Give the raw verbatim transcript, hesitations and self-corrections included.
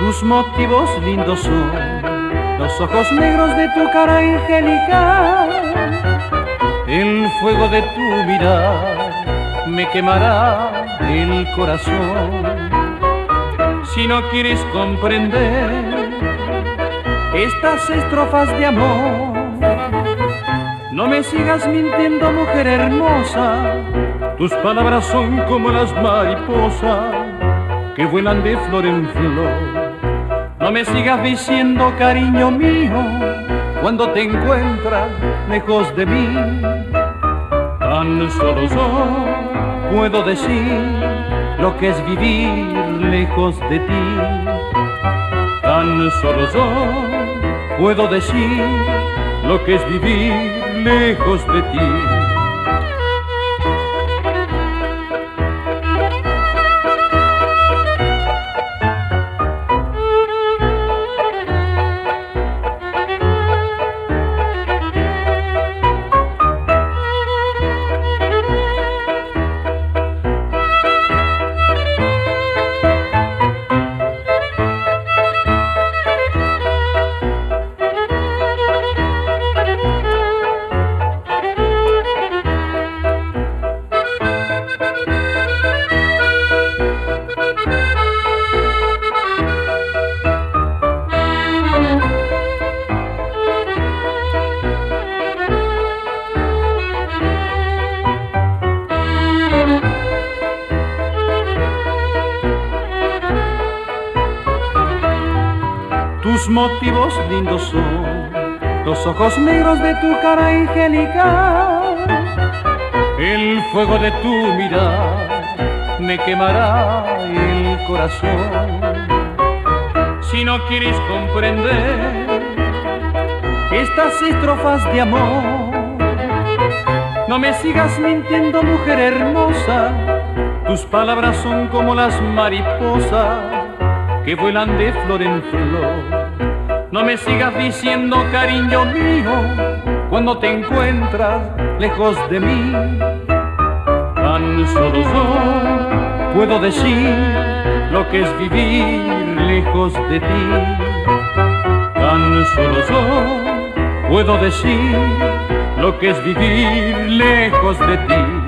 Tus motivos lindos son los ojos negros de tu cara angelical. El fuego de tu mirar me quemará el corazón. Si no quieres comprender estas estrofas de amor, no me sigas mintiendo, mujer hermosa. Tus palabras son como las mariposas que vuelan de flor en flor. No me sigas diciendo, cariño mío, cuando te encuentras lejos de mí. Tan solo yo puedo decir lo que es vivir lejos de ti. Tan solo yo puedo decir lo que es vivir lejos de ti. Tus motivos lindos son los ojos negros de tu cara angelical. El fuego de tu mirar me quemará el corazón. Si no quieres comprender estas estrofas de amor, no me sigas mintiendo, mujer hermosa. Tus palabras son como las mariposas que vuelan de flor en flor. No me sigas diciendo, cariño mío, cuando te encuentras lejos de mí. Tan solo yo puedo decir lo que es vivir lejos de ti. Tan solo yo puedo decir lo que es vivir lejos de ti.